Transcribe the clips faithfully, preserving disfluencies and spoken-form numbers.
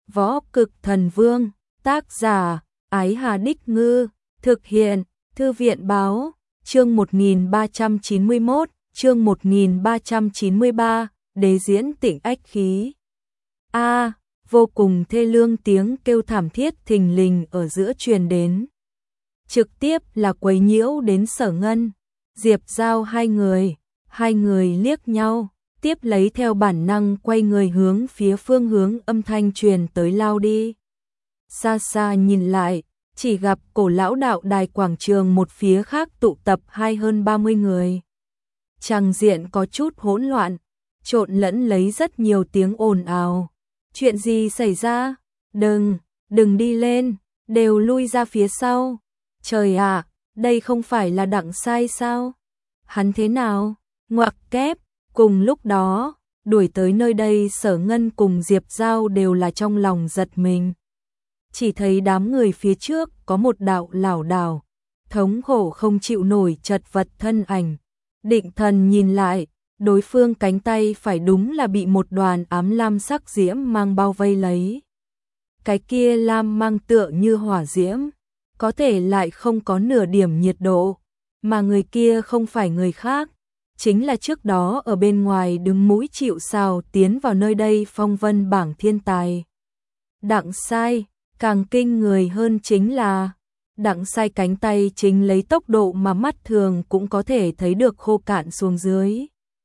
Võ Cực Thần Vương, tác giả, Ái Hà Đích Ngư, thực hiện, Thư viện Báo, chương một nghìn ba trăm chín mươi mốt, chương một nghìn ba trăm chín mươi ba, đế diễn Tịnh Ách Khí. A, à, vô cùng thê lương tiếng kêu thảm thiết thình lình ở giữa truyền đến. Trực tiếp là quấy nhiễu đến Sở Ngân, Diệp Giao hai người, hai người liếc nhau, tiếp lấy theo bản năng quay người hướng phía phương hướng âm thanh truyền tới lao đi. Xa xa nhìn lại, chỉ gặp Cổ Lão Đạo Đài quảng trường một phía khác tụ tập hai hơn ba mươi người. Tràng diện có chút hỗn loạn, trộn lẫn lấy rất nhiều tiếng ồn ào. Chuyện gì xảy ra? Đừng, đừng đi lên, đều lui ra phía sau. Trời ạ, đây không phải là Đặng Sai sao? Hắn thế nào? Ngoặc kép, cùng lúc đó, đuổi tới nơi đây Sở Ngân cùng Diệp Giao đều là trong lòng giật mình. Chỉ thấy đám người phía trước có một đạo lảo đảo, thống khổ không chịu nổi chật vật thân ảnh. Định thần nhìn lại, đối phương cánh tay phải đúng là bị một đoàn ám lam sắc diễm mang bao vây lấy. Cái kia lam mang tựa như hỏa diễm, có thể lại không có nửa điểm nhiệt độ, mà người kia không phải người khác, chính là trước đó ở bên ngoài đứng mũi chịu sào tiến vào nơi đây phong vân bảng thiên tài. Đặng Sai, càng kinh người hơn chính là Đặng Sai cánh tay chính lấy tốc độ mà mắt thường cũng có thể thấy được khô cạn xuống dưới.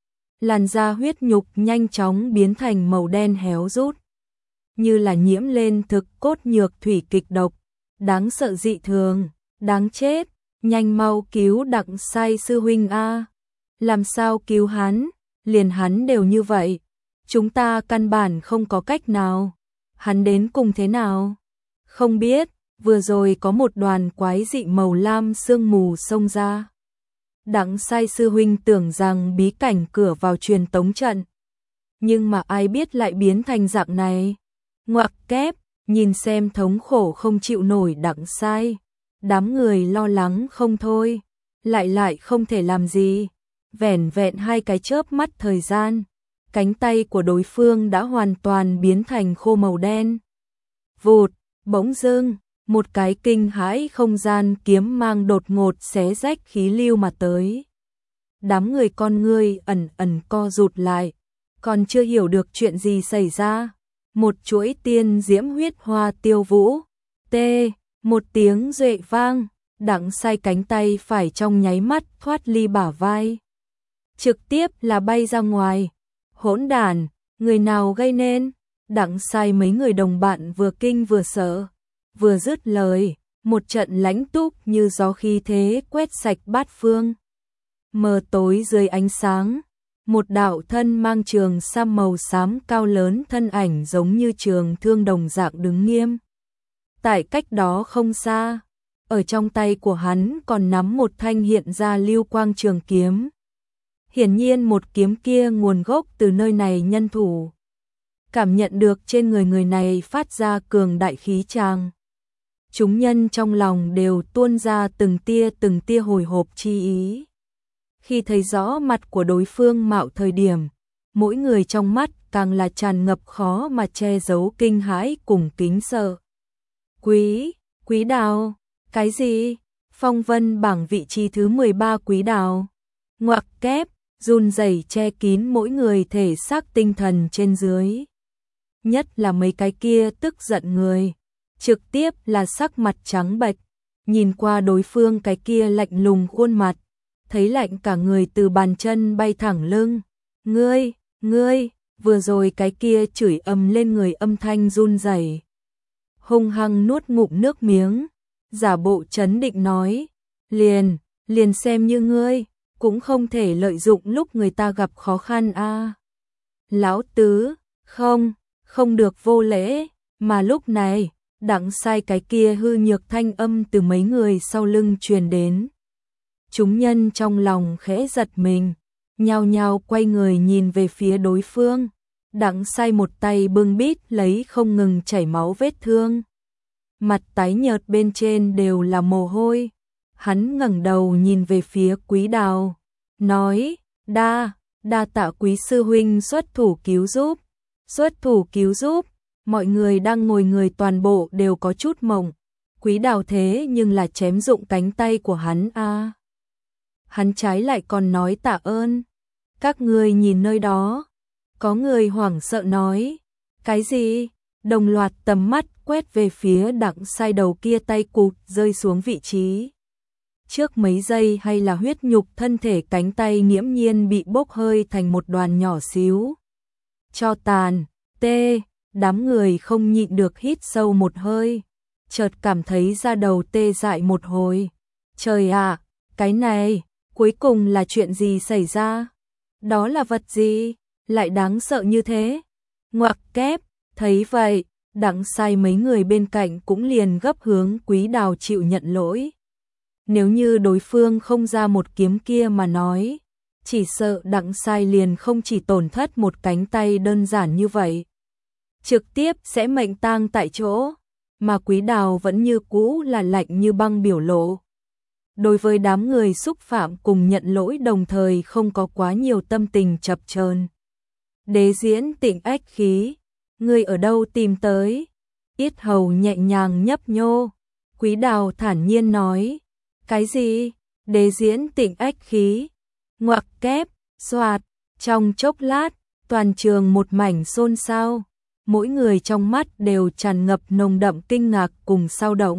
Làn da huyết nhục nhanh chóng biến thành màu đen héo rút, như là nhiễm lên thực cốt nhược thủy kịch độc, đáng sợ dị thường, đáng chết, nhanh mau cứu Đặng Sai sư huynh a. Làm sao cứu hắn, liền hắn đều như vậy, chúng ta căn bản không có cách nào. Hắn đến cùng thế nào? Không biết, vừa rồi có một đoàn quái dị màu lam sương mù xông ra. Đặng Sai sư huynh tưởng rằng bí cảnh cửa vào truyền tống trận, nhưng mà ai biết lại biến thành dạng này. Ngoặc kép, nhìn xem thống khổ không chịu nổi Đặng Sai, đám người lo lắng không thôi, lại lại không thể làm gì. Vẻn vẹn hai cái chớp mắt thời gian, cánh tay của đối phương đã hoàn toàn biến thành khô màu đen. Vụt, bỗng dưng, một cái kinh hãi không gian kiếm mang đột ngột xé rách khí lưu mà tới. Đám người con ngươi ẩn ẩn co rụt lại, còn chưa hiểu được chuyện gì xảy ra. Một chuỗi tiên diễm huyết hoa tiêu vũ, tê, một tiếng duệ vang, Đặng Sai cánh tay phải trong nháy mắt thoát ly bả vai, trực tiếp là bay ra ngoài. Hỗn đản, người nào gây nên? Đặng Sai mấy người đồng bạn vừa kinh vừa sợ, vừa dứt lời, một trận lãnh túc như gió khí thế quét sạch bát phương. Mờ tối dưới ánh sáng, một đạo thân mang trường sam màu xám cao lớn thân ảnh giống như trường thương đồng dạng đứng nghiêm. Tại cách đó không xa, ở trong tay của hắn còn nắm một thanh hiện ra lưu quang trường kiếm. Hiển nhiên một kiếm kia nguồn gốc từ nơi này nhân thủ. Cảm nhận được trên người người này phát ra cường đại khí tràng, chúng nhân trong lòng đều tuôn ra từng tia từng tia hồi hộp chi ý. Khi thấy rõ mặt của đối phương mạo thời điểm, mỗi người trong mắt càng là tràn ngập khó mà che giấu kinh hãi cùng kính sợ. Quý, Quý Đào, cái gì? Phong vân bảng vị trí thứ mười ba Quý Đào. Ngoặc kép, run rẩy che kín mỗi người thể xác tinh thần trên dưới. Nhất là mấy cái kia tức giận người, trực tiếp là sắc mặt trắng bệch, nhìn qua đối phương cái kia lạnh lùng khuôn mặt, thấy lạnh cả người từ bàn chân bay thẳng lưng. Ngươi, ngươi, vừa rồi cái kia chửi ầm lên người âm thanh run rẩy. Hung hăng nuốt ngụm nước miếng, giả bộ trấn định nói, liền, liền xem như ngươi, cũng không thể lợi dụng lúc người ta gặp khó khăn a. À. Lão tứ, không, không được vô lễ, mà lúc này, Đặng Sai cái kia hư nhược thanh âm từ mấy người sau lưng truyền đến. Chúng nhân trong lòng khẽ giật mình, nhao nhao quay người nhìn về phía đối phương. Đặng Sai một tay bưng bít lấy không ngừng chảy máu vết thương, mặt tái nhợt bên trên đều là mồ hôi. Hắn ngẩng đầu nhìn về phía Quý Đào, nói, đa, đa tạ Quý sư huynh xuất thủ cứu giúp, xuất thủ cứu giúp. Mọi người đang ngồi người toàn bộ đều có chút mộng. Quý Đào thế nhưng là chém dụng cánh tay của hắn a. À. Hắn trái lại còn nói tạ ơn. Các người nhìn nơi đó. Có người hoảng sợ nói. Cái gì? Đồng loạt tầm mắt quét về phía Đặng Sai đầu kia, tay cụt rơi xuống vị trí. Trước mấy giây hay là huyết nhục thân thể, cánh tay nghiễm nhiên bị bốc hơi thành một đoàn nhỏ xíu. Cho tàn, tê, đám người không nhịn được hít sâu một hơi. Chợt cảm thấy da đầu tê dại một hồi. Trời ạ, cái này, cuối cùng là chuyện gì xảy ra? Đó là vật gì? Lại đáng sợ như thế? Ngoặc kép, thấy vậy, Đặng Sai mấy người bên cạnh cũng liền gấp hướng Quý Đào chịu nhận lỗi. Nếu như đối phương không ra một kiếm kia mà nói, chỉ sợ Đặng Sai liền không chỉ tổn thất một cánh tay đơn giản như vậy, trực tiếp sẽ mệnh tang tại chỗ, mà Quý Đào vẫn như cũ là lạnh như băng biểu lộ. Đối với đám người xúc phạm cùng nhận lỗi đồng thời không có quá nhiều tâm tình chập chờn. Đế Diễn Tịnh ách khí, ngươi ở đâu tìm tới? Yết hầu nhẹ nhàng nhấp nhô, Quý Đào thản nhiên nói. Cái gì? Đế Diễn Tịnh ách khí. Ngoặc kép, xoạt, trong chốc lát, toàn trường một mảnh xôn xao. Mỗi người trong mắt đều tràn ngập nồng đậm kinh ngạc cùng sao động.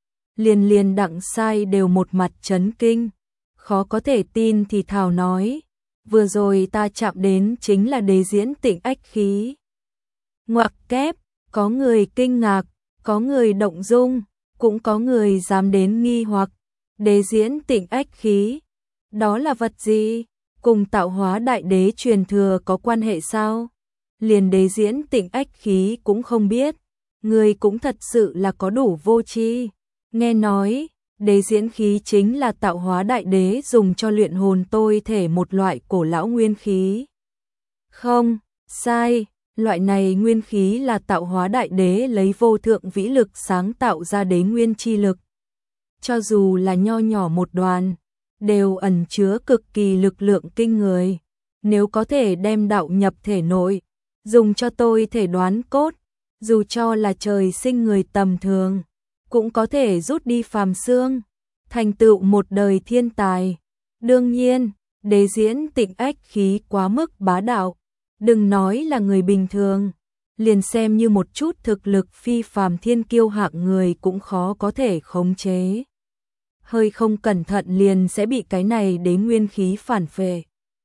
Liền liền Đặng Sai đều một mặt chấn kinh. Khó có thể tin thì thào nói. Vừa rồi ta chạm đến chính là Đế Diễn Tịnh ách khí. Ngoặc kép, có người kinh ngạc, có người động dung, cũng có người dám đến nghi hoặc. Đế Diễn Tịnh ách khí, đó là vật gì? Cùng tạo hóa đại đế truyền thừa có quan hệ sao? Liền Đế Diễn Tịnh ách khí cũng không biết, người cũng thật sự là có đủ vô tri. Nghe nói, Đế Diễn khí chính là tạo hóa đại đế dùng cho luyện hồn tôi thể một loại cổ lão nguyên khí. Không, sai, loại này nguyên khí là tạo hóa đại đế lấy vô thượng vĩ lực sáng tạo ra đế nguyên chi lực. Cho dù là nho nhỏ một đoàn, đều ẩn chứa cực kỳ lực lượng kinh người. Nếu có thể đem đạo nhập thể nội, dùng cho tôi thể đoán cốt, dù cho là trời sinh người tầm thường, cũng có thể rút đi phàm xương, thành tựu một đời thiên tài. Đương nhiên, Đế Diễn Tịnh ách khí quá mức bá đạo, đừng nói là người bình thường, liền xem như một chút thực lực phi phàm thiên kiêu hạng người cũng khó có thể khống chế. Hơi không cẩn thận liền sẽ bị cái này đế nguyên khí phản phệ.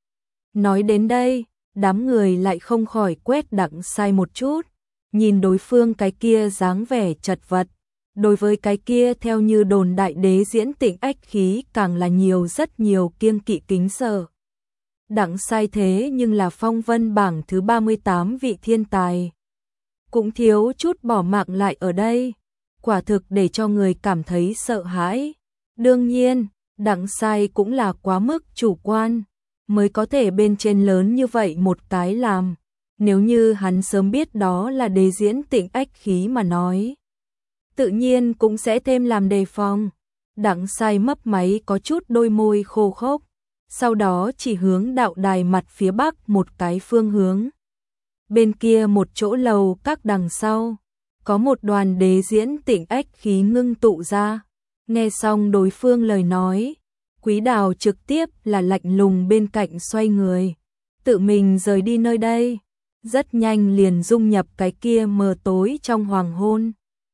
Nói đến đây, đám người lại không khỏi quét Đặng Sai một chút, nhìn đối phương cái kia dáng vẻ chật vật. Đối với cái kia theo như đồn đại Đế Diễn Tịnh ách khí càng là nhiều rất nhiều kiêng kỵ kính sợ. Đặng Sai thế nhưng là phong vân bảng thứ ba mươi tám vị thiên tài. Cũng thiếu chút bỏ mạng lại ở đây, quả thực để cho người cảm thấy sợ hãi. Đương nhiên, Đặng Sai cũng là quá mức chủ quan, mới có thể bên trên lớn như vậy một cái làm. Nếu như hắn sớm biết đó là Đế Diễn Tịnh ách khí mà nói, tự nhiên cũng sẽ thêm làm đề phòng. Đặng Sai mấp máy có chút đôi môi khô khốc, sau đó chỉ hướng đạo đài mặt phía bắc một cái phương hướng. Bên kia một chỗ lầu các đằng sau, có một đoàn Đế Diễn Tịnh ách khí ngưng tụ ra. Nghe xong đối phương lời nói, Quý Đào trực tiếp là lạnh lùng bên cạnh xoay người, tự mình rời đi nơi đây, rất nhanh liền dung nhập cái kia mờ tối trong hoàng hôn.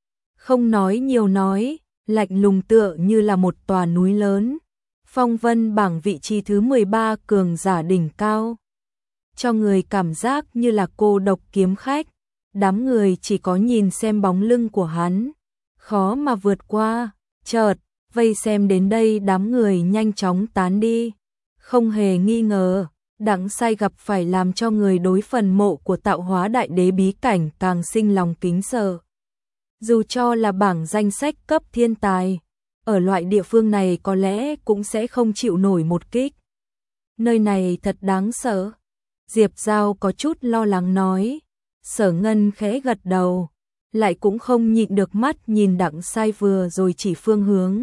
Không nói nhiều nói, lạnh lùng tựa như là một tòa núi lớn, phong vân bảng vị trí thứ mười ba cường giả đỉnh cao. Cho người cảm giác như là cô độc kiếm khách, đám người chỉ có nhìn xem bóng lưng của hắn, khó mà vượt qua. Chợt, vây xem đến đây đám người nhanh chóng tán đi. Không hề nghi ngờ, Đặng Sai gặp phải làm cho người đối phần mộ của tạo hóa đại đế bí cảnh càng sinh lòng kính sợ. Dù cho là bảng danh sách cấp thiên tài, ở loại địa phương này có lẽ cũng sẽ không chịu nổi một kích. Nơi này thật đáng sợ. Diệp Giao có chút lo lắng nói. Sở Ngân khẽ gật đầu, lại cũng không nhịn được mắt nhìn Đặng Sai vừa rồi chỉ phương hướng.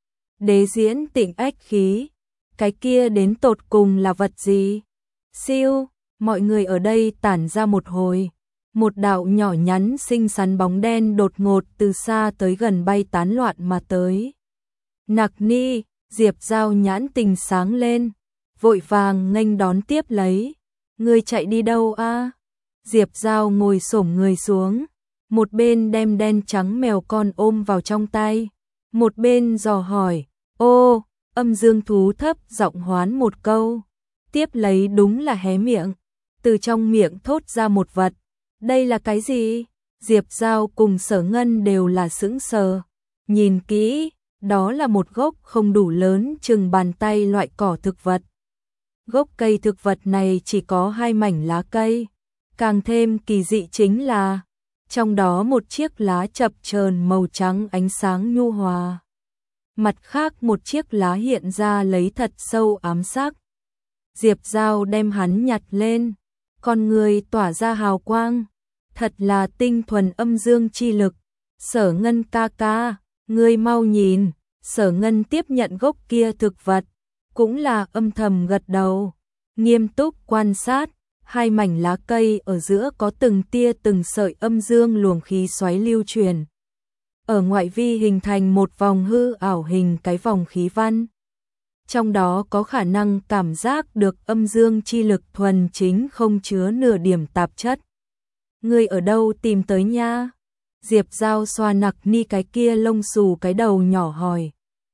Đế Diễn Tịnh ách khí, cái kia đến tột cùng là vật gì? Siêu, mọi người ở đây tản ra một hồi, Một đạo nhỏ nhắn xinh xắn bóng đen đột ngột từ xa tới gần bay tán loạn mà tới. Nặc Ni, Diệp Giao nhãn tình sáng lên, vội vàng nghênh đón tiếp lấy. Ngươi chạy đi đâu a? Diệp Giao ngồi xổm người xuống, một bên đem đen trắng mèo con ôm vào trong tay, một bên dò hỏi. Ô, âm dương thú thấp giọng hoán một câu, tiếp lấy đúng là hé miệng, từ trong miệng thốt ra một vật. Đây là cái gì? Diệp Giao cùng Sở Ngân đều là sững sờ. Nhìn kỹ, đó là một gốc không đủ lớn chừng bàn tay loại cỏ thực vật. Gốc cây thực vật này chỉ có hai mảnh lá cây. Càng thêm kỳ dị chính là, trong đó một chiếc lá chập chờn màu trắng ánh sáng nhu hòa. Mặt khác một chiếc lá hiện ra lấy thật sâu ám sắc. Diệp Giao đem hắn nhặt lên, con người tỏa ra hào quang, thật là tinh thuần âm dương chi lực. Sở Ngân ca ca, ngươi mau nhìn. Sở Ngân tiếp nhận gốc kia thực vật, cũng là âm thầm gật đầu, nghiêm túc quan sát, hai mảnh lá cây ở giữa có từng tia từng sợi âm dương luồng khí xoáy lưu truyền. Ở ngoại vi hình thành một vòng hư ảo hình cái vòng khí văn. Trong đó có khả năng cảm giác được âm dương chi lực thuần chính không chứa nửa điểm tạp chất. Ngươi ở đâu tìm tới nha? Diệp Giao xoa Nặc Ni cái kia lông xù cái đầu nhỏ hỏi.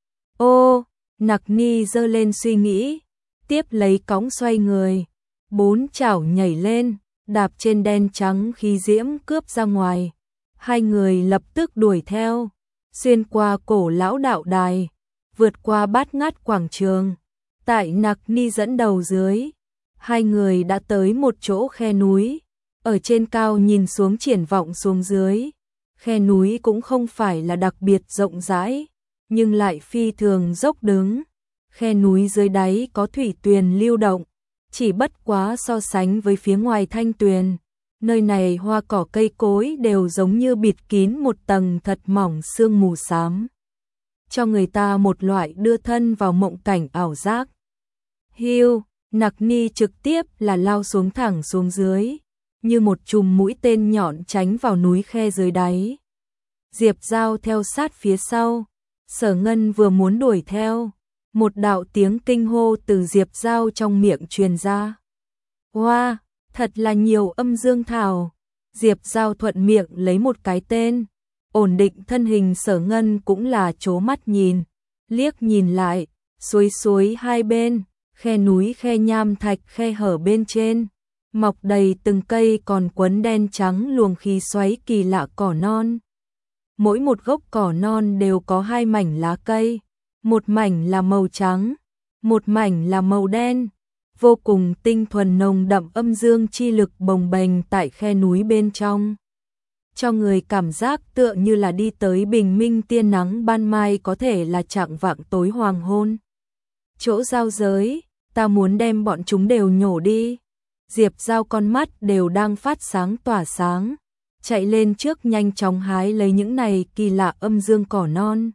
Ô, Nặc Ni giơ lên suy nghĩ, tiếp lấy cõng xoay người, bốn chảo nhảy lên, đạp trên đen trắng khí diễm cướp ra ngoài. Hai người lập tức đuổi theo, xuyên qua cổ lão đạo đài, vượt qua bát ngát quảng trường. Tại Nặc Ni dẫn đầu dưới, hai người đã tới một chỗ khe núi, ở trên cao nhìn xuống triển vọng xuống dưới. Khe núi cũng không phải là đặc biệt rộng rãi, nhưng lại phi thường dốc đứng. Khe núi dưới đáy có thủy tuyền lưu động, chỉ bất quá so sánh với phía ngoài thanh tuyền. Nơi này hoa cỏ cây cối đều giống như bịt kín một tầng thật mỏng sương mù xám, cho người ta một loại đưa thân vào mộng cảnh ảo giác. Hiu, Nặc Ni trực tiếp là lao xuống thẳng xuống dưới, như một chùm mũi tên nhọn tránh vào núi khe dưới đáy. Diệp Giao theo sát phía sau, Sở Ngân vừa muốn đuổi theo, một đạo tiếng kinh hô từ Diệp Giao trong miệng truyền ra. Hoa, wow, thật là nhiều âm dương thảo. Diệp Giao thuận miệng lấy một cái tên, ổn định thân hình. Sở Ngân cũng là trố mắt nhìn, liếc nhìn lại, suối suối hai bên, khe núi khe nham thạch khe hở bên trên, mọc đầy từng cây còn quấn đen trắng luồng khí xoáy kỳ lạ cỏ non. Mỗi một gốc cỏ non đều có hai mảnh lá cây, một mảnh là màu trắng, một mảnh là màu đen, vô cùng tinh thuần nồng đậm âm dương chi lực bồng bềnh tại khe núi bên trong. Cho người cảm giác tựa như là đi tới bình minh tia nắng ban mai, có thể là chạng vạng tối hoàng hôn. Chỗ giao giới, ta muốn đem bọn chúng đều nhổ đi. Diệp Giao con mắt đều đang phát sáng tỏa sáng, chạy lên trước nhanh chóng hái lấy những này kỳ lạ âm dương cỏ non.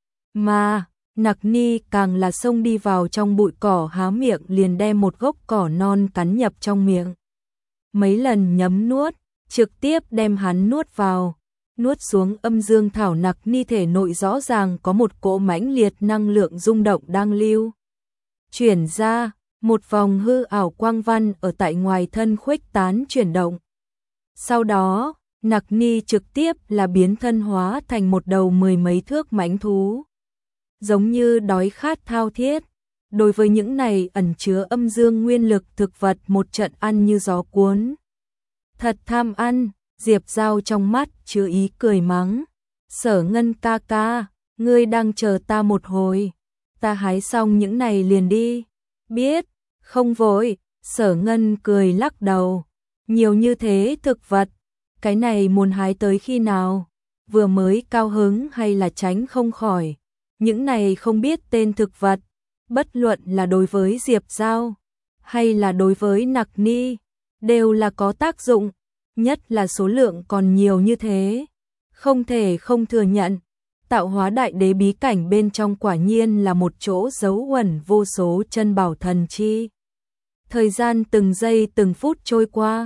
Mà, Nặc Ni càng là xông đi vào trong bụi cỏ, há miệng liền đem một gốc cỏ non cắn nhập trong miệng. Mấy lần nhấm nuốt, trực tiếp đem hắn nuốt vào. Nuốt xuống âm dương thảo, Nặc Ni thể nội rõ ràng có một cỗ mãnh liệt năng lượng rung động đang lưu chuyển ra, một vòng hư ảo quang văn ở tại ngoài thân khuếch tán chuyển động. Sau đó, Nặc Ni trực tiếp là biến thân hóa thành một đầu mười mấy thước mãnh thú, giống như đói khát thao thiết. Đối với những này ẩn chứa âm dương nguyên lực thực vật, một trận ăn như gió cuốn. Thật tham ăn. Diệp Giao trong mắt chứa ý cười mắng. Sở Ngân ca ca, ngươi đang chờ ta một hồi, ta hái xong những này liền đi. Biết, không vội. Sở Ngân cười lắc đầu. Nhiều như thế thực vật, cái này muốn hái tới khi nào? Vừa mới cao hứng hay là tránh không khỏi những này không biết tên thực vật, bất luận là đối với Diệp Giao hay là đối với Nặc Ni, đều là có tác dụng, nhất là số lượng còn nhiều như thế. Không thể không thừa nhận, tạo hóa đại đế bí cảnh bên trong quả nhiên là một chỗ giấu uẩn vô số chân bảo thần chi. Thời gian từng giây từng phút trôi qua,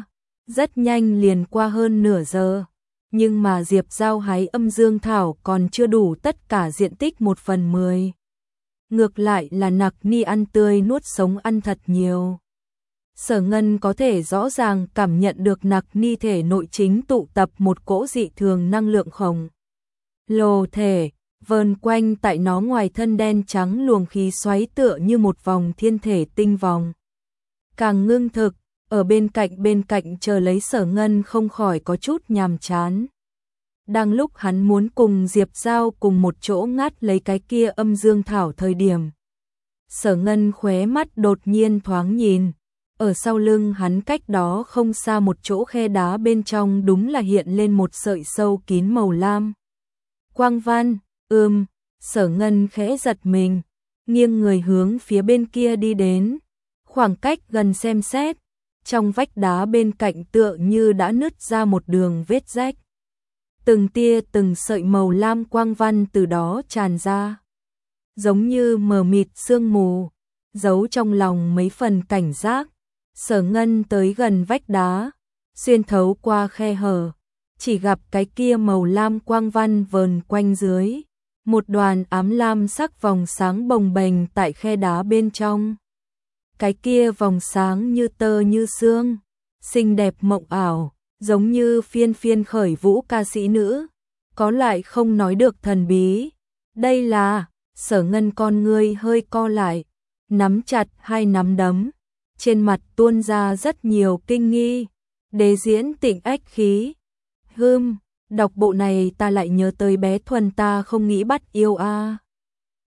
Rất nhanh liền qua hơn nửa giờ, nhưng mà Diệp Giao hái âm dương thảo còn chưa đủ tất cả diện tích một phần mười. Ngược lại là Nặc Ni ăn tươi nuốt sống ăn thật nhiều. Sở Ngân có thể rõ ràng cảm nhận được Nặc Ni thể nội chính tụ tập một cỗ dị thường năng lượng khổng lồ thể, vờn quanh tại nó ngoài thân đen trắng luồng khí xoáy tựa như một vòng thiên thể tinh vòng. Càng ngưng thực, ở bên cạnh bên cạnh chờ lấy Sở Ngân không khỏi có chút nhàm chán. Đang lúc hắn muốn cùng Diệp Giao cùng một chỗ ngắt lấy cái kia âm dương thảo thời điểm. Sở Ngân khóe mắt đột nhiên thoáng nhìn, ở sau lưng hắn cách đó không xa một chỗ khe đá bên trong đúng là hiện lên một sợi sâu kín màu lam. Quang văn, ưm, Sở Ngân khẽ giật mình, nghiêng người hướng phía bên kia đi đến, khoảng cách gần xem xét, trong vách đá bên cạnh tựa như đã nứt ra một đường vết rách. Từng tia từng sợi màu lam quang văn từ đó tràn ra, giống như mờ mịt sương mù, giấu trong lòng mấy phần cảnh giác. Sở Ngân tới gần vách đá, xuyên thấu qua khe hở, chỉ gặp cái kia màu lam quang văn vờn quanh dưới, một đoàn ám lam sắc vòng sáng bồng bềnh tại khe đá bên trong. Cái kia vòng sáng như tơ như sương, xinh đẹp mộng ảo, giống như phiên phiên khởi vũ ca sĩ nữ, có lại không nói được thần bí. Đây là, Sở Ngân con ngươi hơi co lại, nắm chặt hai nắm đấm, trên mặt tuôn ra rất nhiều kinh nghi. Đế diễn Tịnh ách khí. Hừm, đọc bộ này ta lại nhớ tới bé Thuần ta không nghĩ bắt yêu a. À.